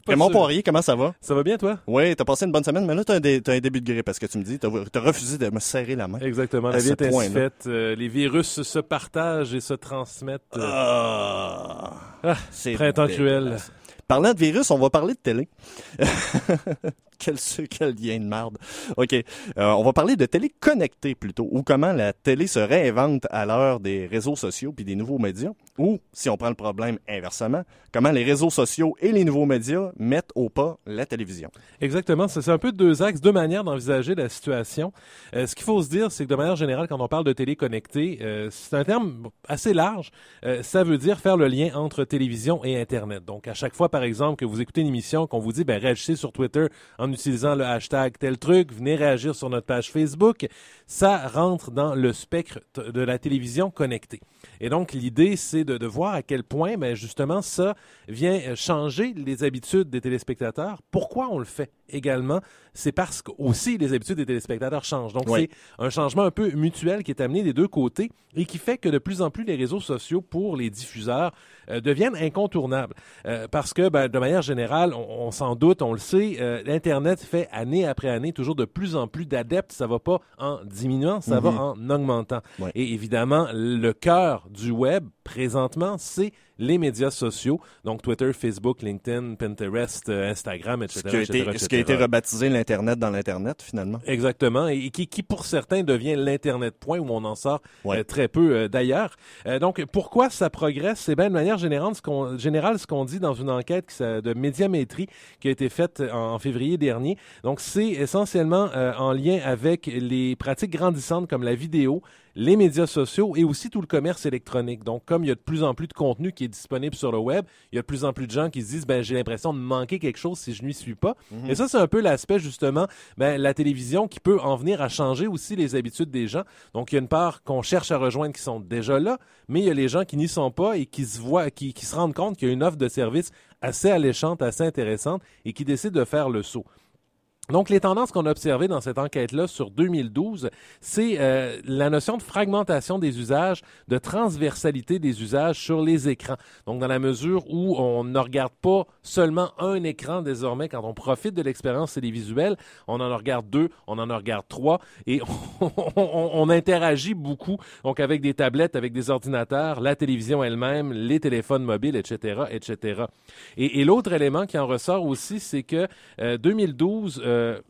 Raymond Poirier, comment ça va? Ça va bien, toi? Oui, t'as passé une bonne semaine, mais là, t'as un début de grippe, parce que tu me dis. T'as refusé de me serrer la main. Exactement, la vie est ainsi faite. Les virus se partagent et se transmettent. C'est printemps cruel. Parlant de virus, on va parler de télé. Quel lien de merde. OK. On va parler de télé connectée plutôt, ou comment la télé se réinvente à l'heure des réseaux sociaux puis des nouveaux médias, ou, si on prend le problème inversement, comment les réseaux sociaux et les nouveaux médias mettent au pas la télévision. Exactement. C'est un peu deux axes, deux manières d'envisager la situation. Ce qu'il faut se dire, c'est que de manière générale, quand on parle de télé connectée, c'est un terme assez large. Ça veut dire faire le lien entre télévision et Internet. Donc, à chaque fois, par exemple, que vous écoutez une émission, qu'on vous dit, réagissez sur Twitter en utilisant le hashtag tel truc, venez réagir sur notre page Facebook, ça rentre dans le spectre de la télévision connectée. Et donc, l'idée, c'est de voir à quel point, justement, ça vient changer les habitudes des téléspectateurs. Pourquoi on le fait également? C'est parce que aussi les habitudes des téléspectateurs changent. Donc, c'est un changement un peu mutuel qui est amené des deux côtés et qui fait que de plus en plus les réseaux sociaux pour les diffuseurs deviennent incontournables. Parce que, de manière générale, on s'en doute, on le sait, l'Internet fait année après année toujours de plus en plus d'adeptes. Ça va pas en diminuant, ça va en augmentant. Ouais. Et évidemment, le cœur du web, présentement, c'est les médias sociaux, donc Twitter, Facebook, LinkedIn, Pinterest, Instagram, etc. Ce qui a été rebaptisé l'Internet dans l'Internet, finalement. Exactement, et qui pour certains devient l'Internet point, où on en sort très peu d'ailleurs. Donc, pourquoi ça progresse? C'est bien de manière générale ce qu'on dit dans une enquête de médiamétrie qui a été faite en février dernier. Donc, c'est essentiellement en lien avec les pratiques grandissantes comme la vidéo, les médias sociaux et aussi tout le commerce électronique. Donc, comme il y a de plus en plus de contenu qui est disponible sur le web, il y a de plus en plus de gens qui se disent j'ai l'impression de manquer quelque chose si je n'y suis pas. Et ça, c'est un peu l'aspect, justement, la télévision qui peut en venir à changer aussi les habitudes des gens. Donc, il y a une part qu'on cherche à rejoindre qui sont déjà là, mais il y a les gens qui n'y sont pas et qui se rendent compte qu'il y a une offre de service assez alléchante, assez intéressante et qui décident de faire le saut. Donc, les tendances qu'on a observées dans cette enquête-là sur 2012, c'est la notion de fragmentation des usages, de transversalité des usages sur les écrans. Donc, dans la mesure où on ne regarde pas seulement un écran désormais quand on profite de l'expérience télévisuelle, on en regarde deux, on en regarde trois et on interagit beaucoup donc avec des tablettes, avec des ordinateurs, la télévision elle-même, les téléphones mobiles, etc., etc. Et l'autre élément qui en ressort aussi, c'est que 2012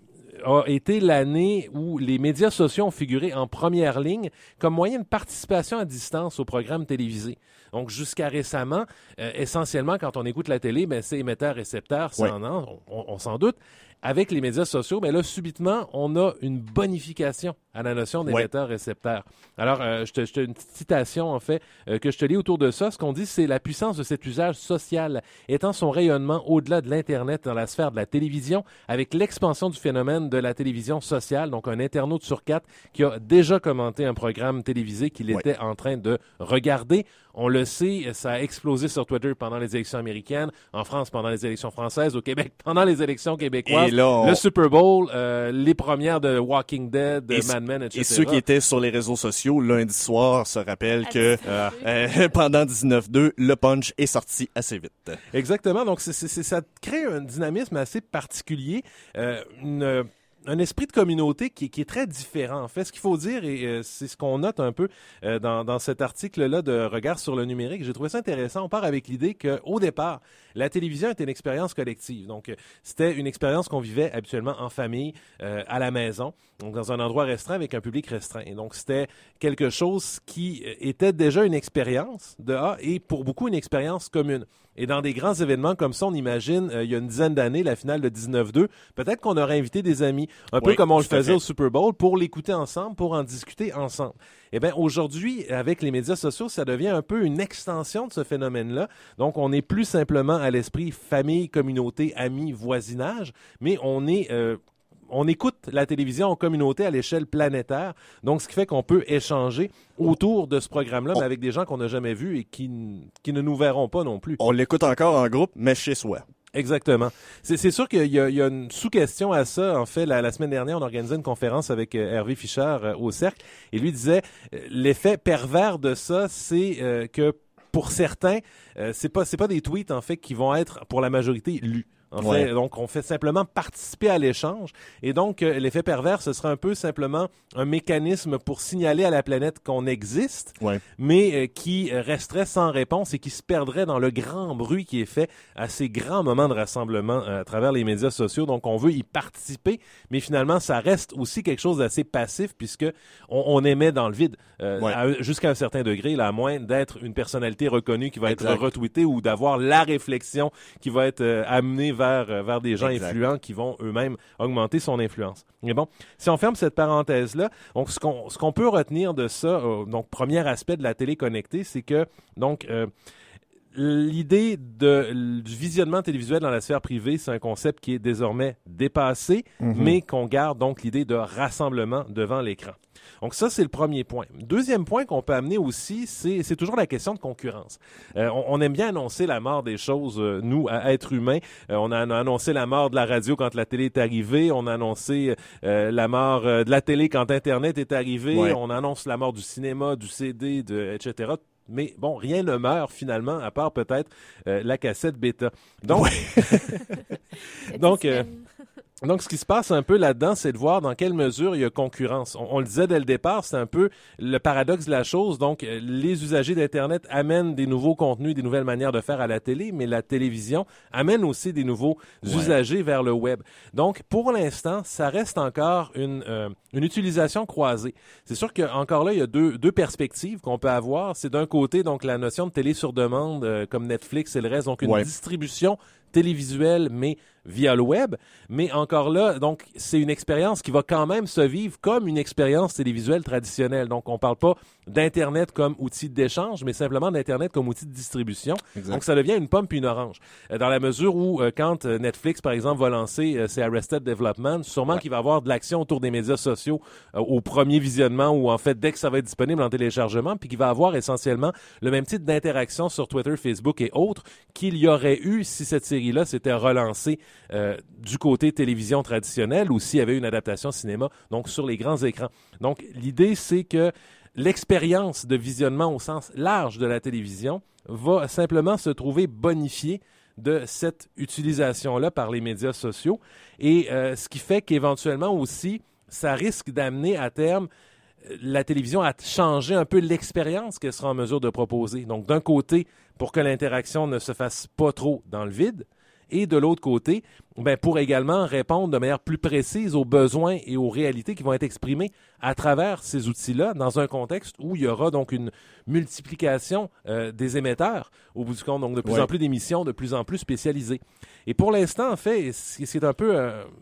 a été l'année où les médias sociaux ont figuré en première ligne comme moyen de participation à distance aux programmes télévisés. Donc, jusqu'à récemment, essentiellement, quand on écoute la télé, c'est émetteur-récepteur, on s'en doute. Avec les médias sociaux, là, subitement, on a une bonification à la notion d'émetteur-récepteur. Alors, une petite citation, en fait, que je te lis autour de ça. Ce qu'on dit, c'est la puissance de cet usage social étant son rayonnement au-delà de l'Internet dans la sphère de la télévision, avec l'expansion du phénomène de la télévision sociale, donc un internaute sur 4 qui a déjà commenté un programme télévisé qu'il était en train de regarder. On le sait, ça a explosé sur Twitter pendant les élections américaines, en France pendant les élections françaises, au Québec pendant les élections québécoises, le Super Bowl, les premières de Walking Dead, de Mad Men, etc. Et ceux qui étaient sur les réseaux sociaux lundi soir se rappellent que pendant 19-2, le punch est sorti assez vite. Exactement, donc ça crée un dynamisme assez particulier, un esprit de communauté qui est très différent. En fait, ce qu'il faut dire, et c'est ce qu'on note un peu dans cet article-là de Regard sur le numérique, j'ai trouvé ça intéressant. On part avec l'idée qu'au départ, la télévision était une expérience collective. Donc, c'était une expérience qu'on vivait habituellement en famille, à la maison, donc dans un endroit restreint avec un public restreint. Et donc, c'était quelque chose qui était déjà une expérience et pour beaucoup une expérience commune. Et dans des grands événements comme ça, on imagine, il y a une dizaine d'années, la finale de 19-2, peut-être qu'on aurait invité des amis, un peu comme on le faisait au Super Bowl, pour l'écouter ensemble, pour en discuter ensemble. Eh bien, aujourd'hui, avec les médias sociaux, ça devient un peu une extension de ce phénomène-là. Donc, on n'est plus simplement à l'esprit famille, communauté, amis, voisinage, mais on écoute la télévision en communauté à l'échelle planétaire. Donc, ce qui fait qu'on peut échanger autour de ce programme-là, mais avec des gens qu'on n'a jamais vus et qui ne nous verront pas non plus. On l'écoute encore en groupe, mais chez soi. Exactement. C'est sûr qu'il y a une sous-question à ça. En fait, la semaine dernière, on organisait une conférence avec Hervé Fischer au Cercle et lui disait l'effet pervers de ça, c'est que pour certains, c'est pas des tweets en fait qui vont être pour la majorité lus. En fait, donc on fait simplement participer à l'échange. Et donc, l'effet pervers, ce serait un peu simplement un mécanisme pour signaler à la planète qu'on existe, mais qui resterait sans réponse et qui se perdrait dans le grand bruit qui est fait à ces grands moments de rassemblement à travers les médias sociaux. Donc, on veut y participer, mais finalement, ça reste aussi quelque chose d'assez passif puisque on émet dans le vide jusqu'à un certain degré, là, à moins d'être une personnalité reconnue qui va être retweetée ou d'avoir la réflexion qui va être amenée vers des gens influents qui vont eux-mêmes augmenter son influence. Mais bon, si on ferme cette parenthèse-là, donc ce qu'on peut retenir de ça, donc premier aspect de la télé connectée, c'est que donc l'idée du visionnement télévisuel dans la sphère privée, c'est un concept qui est désormais dépassé, mais qu'on garde donc l'idée de rassemblement devant l'écran. Donc ça, c'est le premier point. Deuxième point qu'on peut amener aussi, c'est toujours la question de concurrence. On aime bien annoncer la mort des choses, nous, à êtres humains. On a annoncé la mort de la radio quand la télé est arrivée. On a annoncé la mort de la télé quand Internet est arrivé. On annonce la mort du cinéma, du CD, etc. Mais bon, rien ne meurt finalement, à part peut-être la cassette bêta. Donc, donc, ce qui se passe un peu là-dedans, c'est de voir dans quelle mesure il y a concurrence. On le disait dès le départ, c'est un peu le paradoxe de la chose. Donc, les usagers d'Internet amènent des nouveaux contenus, des nouvelles manières de faire à la télé, mais la télévision amène aussi des nouveaux usagers vers le web. Donc, pour l'instant, ça reste encore une utilisation croisée. C'est sûr qu'encore là, il y a deux perspectives qu'on peut avoir. C'est d'un côté, donc, la notion de télé sur demande, comme Netflix et le reste, donc une distribution télévisuelle, mais via le web. Mais encore là, donc, c'est une expérience qui va quand même se vivre comme une expérience télévisuelle traditionnelle. Donc, on parle pas d'Internet comme outil d'échange, mais simplement d'Internet comme outil de distribution. Exact. Donc, ça devient une pomme puis une orange. Dans la mesure où, quand Netflix, par exemple, va lancer ses Arrested Development, sûrement qu'il va y avoir de l'action autour des médias sociaux au premier visionnement ou, en fait, dès que ça va être disponible en téléchargement, puis qu'il va avoir essentiellement le même type d'interaction sur Twitter, Facebook et autres qu'il y aurait eu si cette série-là s'était relancée du côté télévision traditionnelle ou s'il y avait une adaptation cinéma, donc sur les grands écrans. Donc, l'idée, c'est que l'expérience de visionnement au sens large de la télévision va simplement se trouver bonifiée de cette utilisation-là par les médias sociaux et ce qui fait qu'éventuellement aussi, ça risque d'amener à terme la télévision à changer un peu l'expérience qu'elle sera en mesure de proposer. Donc, d'un côté, pour que l'interaction ne se fasse pas trop dans le vide, et de l'autre côté, pour également répondre de manière plus précise aux besoins et aux réalités qui vont être exprimées à travers ces outils-là, dans un contexte où il y aura donc une multiplication des émetteurs, au bout du compte, donc de plus en plus d'émissions, de plus en plus spécialisées. Et pour l'instant, en fait, ce qui est un peu,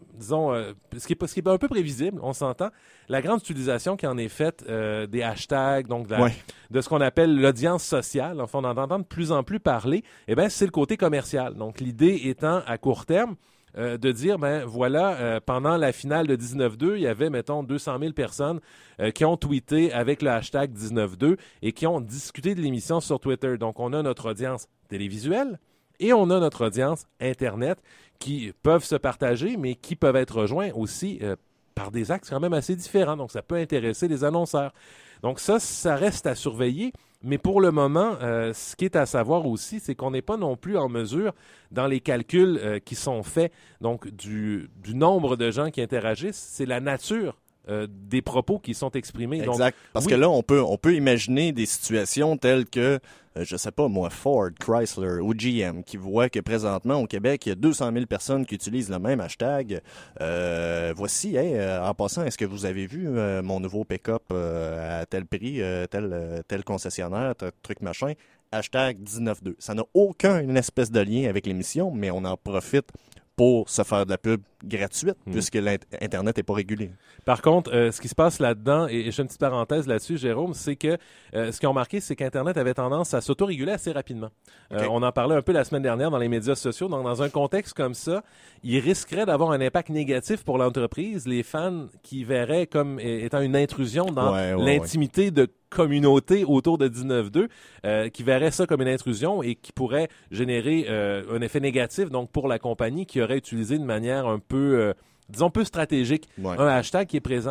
ce qui est un peu prévisible, on s'entend, la grande utilisation qui en est faite des hashtags, donc de ce qu'on appelle l'audience sociale, enfin, on en entend de plus en plus parler, c'est le côté commercial. Donc, l'idée étant, à court terme, de dire, pendant la finale de 19-2, il y avait, mettons, 200 000 personnes qui ont tweeté avec le hashtag 19-2 et qui ont discuté de l'émission sur Twitter. Donc, on a notre audience télévisuelle et on a notre audience Internet qui peuvent se partager, mais qui peuvent être rejoints aussi par des axes quand même assez différents. Donc, ça peut intéresser les annonceurs. Donc, ça reste à surveiller. Mais pour le moment, ce qui est à savoir aussi, c'est qu'on n'est pas non plus en mesure, dans les calculs qui sont faits, donc du nombre de gens qui interagissent, c'est la nature des propos qui sont exprimés. Exact. Donc, parce que là, on peut imaginer des situations telles que, je sais pas moi, Ford, Chrysler ou GM, qui voient que présentement au Québec, il y a 200 000 personnes qui utilisent le même hashtag. Voici, en passant, est-ce que vous avez vu mon nouveau pick-up à tel prix, tel concessionnaire, truc machin, hashtag 19.2. Ça n'a aucune espèce de lien avec l'émission, mais on en profite pour se faire de la pub gratuite, puisque l'Internet n'est pas régulé. Par contre, ce qui se passe là-dedans, et je fais une petite parenthèse là-dessus, Jérôme, c'est que ce qu'ils ont remarqué, c'est qu'Internet avait tendance à s'autoréguler assez rapidement. Okay. On en parlait un peu la semaine dernière dans les médias sociaux. Donc, dans un contexte comme ça, il risquerait d'avoir un impact négatif pour l'entreprise, les fans qui verraient comme étant une intrusion dans l'intimité de communauté autour de 19.2, qui verrait ça comme une intrusion et qui pourrait générer un effet négatif donc pour la compagnie qui aurait utilisé de manière un peu, disons, peu stratégique un hashtag qui est présent.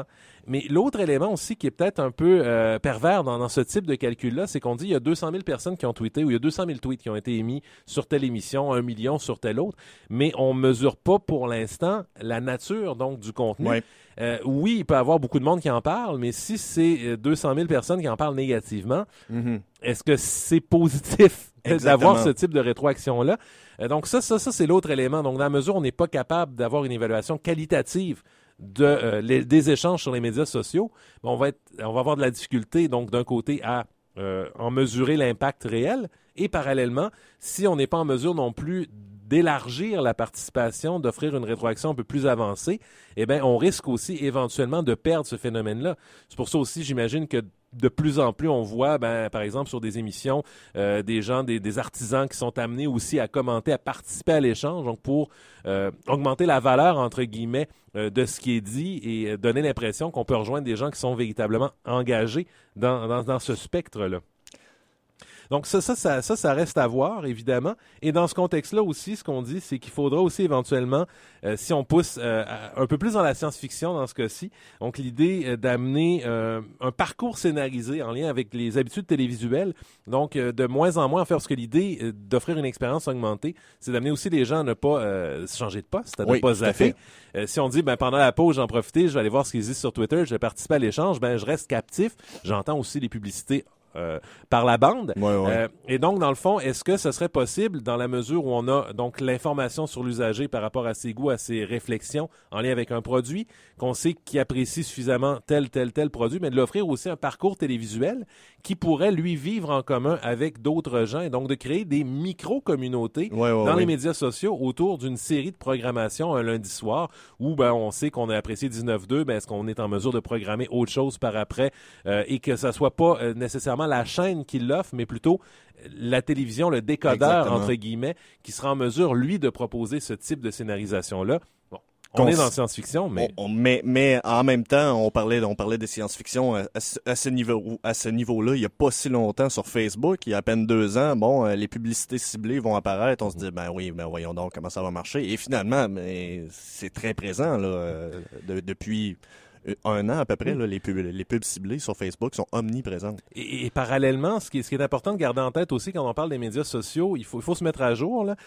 Mais l'autre élément aussi qui est peut-être un peu pervers dans ce type de calcul-là, c'est qu'on dit il y a 200 000 personnes qui ont tweeté ou il y a 200 000 tweets qui ont été émis sur telle émission, 1 million sur telle autre, mais on mesure pas pour l'instant la nature donc du contenu. Ouais. Oui, il peut y avoir beaucoup de monde qui en parle, mais si c'est 200 000 personnes qui en parlent négativement, est-ce que c'est positif d'avoir ce type de rétroaction-là? Donc ça, c'est l'autre élément. Donc dans la mesure où on n'est pas capable d'avoir une évaluation qualitative des échanges sur les médias sociaux, on va avoir de la difficulté, donc d'un côté, à en mesurer l'impact réel, et parallèlement, si on n'est pas en mesure non plus d'élargir la participation, d'offrir une rétroaction un peu plus avancée, eh bien, on risque aussi éventuellement de perdre ce phénomène-là. C'est pour ça aussi, j'imagine que de plus en plus, on voit, par exemple, sur des émissions, des gens, des artisans qui sont amenés aussi à commenter, à participer à l'échange, donc pour augmenter la valeur, entre guillemets, de ce qui est dit et donner l'impression qu'on peut rejoindre des gens qui sont véritablement engagés dans ce spectre-là. Donc ça reste à voir, évidemment. Et dans ce contexte-là aussi, ce qu'on dit, c'est qu'il faudra aussi éventuellement, si on pousse un peu plus dans la science-fiction dans ce cas-ci, donc l'idée d'amener un parcours scénarisé en lien avec les habitudes télévisuelles, donc de moins en moins, parce que l'idée d'offrir une expérience augmentée, c'est d'amener aussi les gens à ne pas changer de poste, à ne pas zapper. Si on dit, pendant la pause, j'en profite, je vais aller voir ce qu'ils disent sur Twitter, je vais participer à l'échange, je reste captif. J'entends aussi les publicités par la bande. Et donc, dans le fond, est-ce que ce serait possible, dans la mesure où on a donc l'information sur l'usager par rapport à ses goûts, à ses réflexions en lien avec un produit, qu'on sait qu'il apprécie suffisamment tel produit, mais de l'offrir aussi un parcours télévisuel qui pourrait, lui, vivre en commun avec d'autres gens, et donc de créer des micro-communautés dans les médias sociaux autour d'une série de programmations un lundi soir où on sait qu'on a apprécié 19.2, est-ce qu'on est en mesure de programmer autre chose par après et que ça soit pas nécessairement la chaîne qui l'offre, mais plutôt la télévision, le décodeur, entre guillemets, qui sera en mesure, lui, de proposer ce type de scénarisation-là. Bon, on est dans la science-fiction, mais... Mais en même temps, on parlait de science-fiction à ce niveau-là, il n'y a pas si longtemps sur Facebook, il y a à peine 2 ans, les publicités ciblées vont apparaître, on se dit, voyons donc comment ça va marcher. Et finalement, c'est très présent là, depuis... 1 an à peu près, là, les pubs ciblées sur Facebook sont omniprésentes. Et parallèlement, ce qui est important de garder en tête aussi quand on parle des médias sociaux, il faut se mettre à jour, là.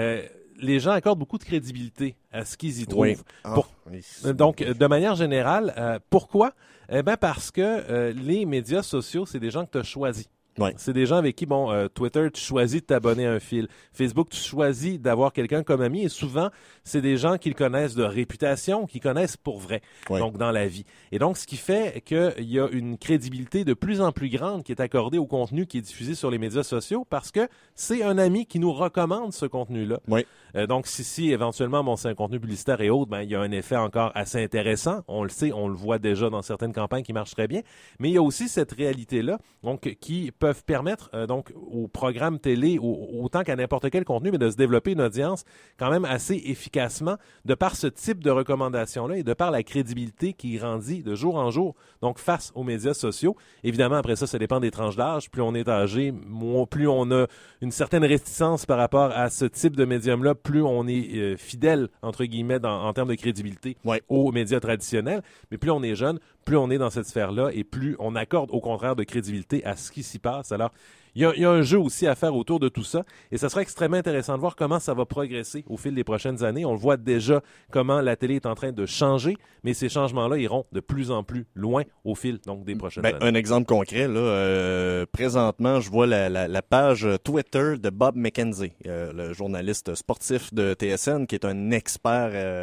Les gens accordent beaucoup de crédibilité à ce qu'ils y trouvent. Donc, de manière générale, pourquoi? Parce que les médias sociaux, c'est des gens que tu as choisis. C'est des gens avec qui, Twitter, tu choisis de t'abonner à un fil. Facebook, tu choisis d'avoir quelqu'un comme ami. Et souvent, c'est des gens qui le connaissent de réputation, qui connaissent pour vrai, donc dans la vie. Et donc, ce qui fait qu'il y a une crédibilité de plus en plus grande qui est accordée au contenu qui est diffusé sur les médias sociaux parce que c'est un ami qui nous recommande ce contenu-là. Donc, si éventuellement, c'est un contenu publicitaire et autres, il y a un effet encore assez intéressant. On le sait, on le voit déjà dans certaines campagnes qui marchent très bien. Mais il y a aussi cette réalité-là, donc, qui peuvent permettre donc au programme télé, autant qu'à n'importe quel contenu, mais de se développer une audience quand même assez efficacement de par ce type de recommandations-là et de par la crédibilité qui grandit de jour en jour, donc face aux médias sociaux. Évidemment, après ça dépend des tranches d'âge. Plus on est âgé, plus on a une certaine réticence par rapport à ce type de médium-là, plus on est fidèle, entre guillemets, en termes de crédibilité aux médias traditionnels. Mais plus on est jeune, plus on est dans cette sphère-là et plus on accorde au contraire de crédibilité à ce qui s'y passe. Alors, il y a un jeu aussi à faire autour de tout ça et ça sera extrêmement intéressant de voir comment ça va progresser au fil des prochaines années. On le voit déjà comment la télé est en train de changer, mais ces changements-là iront de plus en plus loin au fil donc des prochaines années. Un exemple concret, là, présentement, je vois la page Twitter de Bob McKenzie, le journaliste sportif de TSN, qui est un expert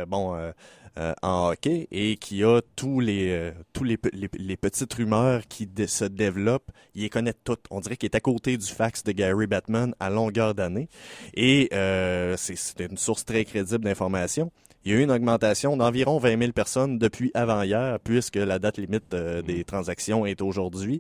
en hockey et qui a tous les petites rumeurs qui se développent. Il les connaît toutes. On dirait qu'il est à côté du fax de Gary Bettman à longueur d'année. Et c'est une source très crédible d'informations. Il y a eu une augmentation d'environ 20 000 personnes depuis avant-hier, puisque la date limite des transactions est aujourd'hui,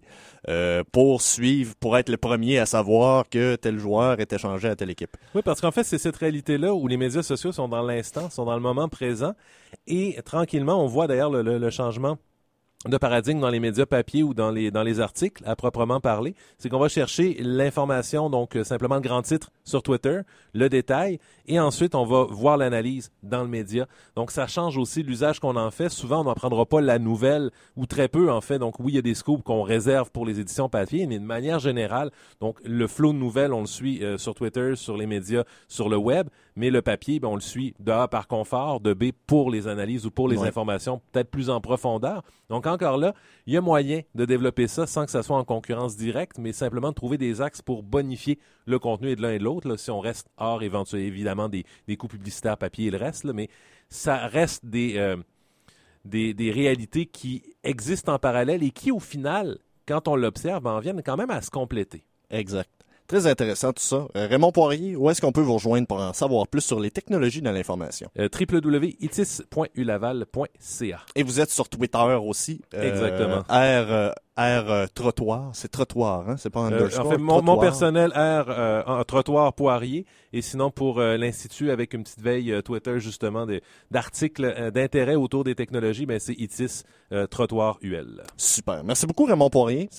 pour être le premier à savoir que tel joueur est échangé à telle équipe. Oui, parce qu'en fait, c'est cette réalité-là où les médias sociaux sont dans l'instant, sont dans le moment présent, et tranquillement, on voit d'ailleurs le changement de paradigme dans les médias papier ou dans les articles à proprement parler, c'est qu'on va chercher l'information, donc simplement le grand titre sur Twitter, le détail, et ensuite on va voir l'analyse dans le média. Donc ça change aussi l'usage qu'on en fait. Souvent on n'en prendra pas la nouvelle, ou très peu en fait. Donc oui, il y a des scoops qu'on réserve pour les éditions papier, mais de manière générale, donc le flot de nouvelles, on le suit sur Twitter, sur les médias, sur le web, mais le papier, on le suit de A par confort, de B pour les analyses ou pour les informations peut-être plus en profondeur. Donc encore là, il y a moyen de développer ça sans que ça soit en concurrence directe, mais simplement de trouver des axes pour bonifier le contenu de l'un et de l'autre, là, si on reste hors évidemment des coûts publicitaires papier et le reste, là, mais ça reste des réalités qui existent en parallèle et qui, au final, quand on l'observe, en viennent quand même à se compléter. Exact. Très intéressant tout ça. Raymond Poirier, où est-ce qu'on peut vous rejoindre pour en savoir plus sur les technologies de l'information? www.itis.ulaval.ca. Et vous êtes sur Twitter aussi. Exactement. R Trottoir. C'est Trottoir, hein? C'est pas underscore. En fait, mon personnel R Trottoir Poirier. Et sinon, pour l'Institut, avec une petite veille Twitter, justement, d'articles d'intérêt autour des technologies, c'est Itis Trottoir UL. Super. Merci beaucoup, Raymond Poirier.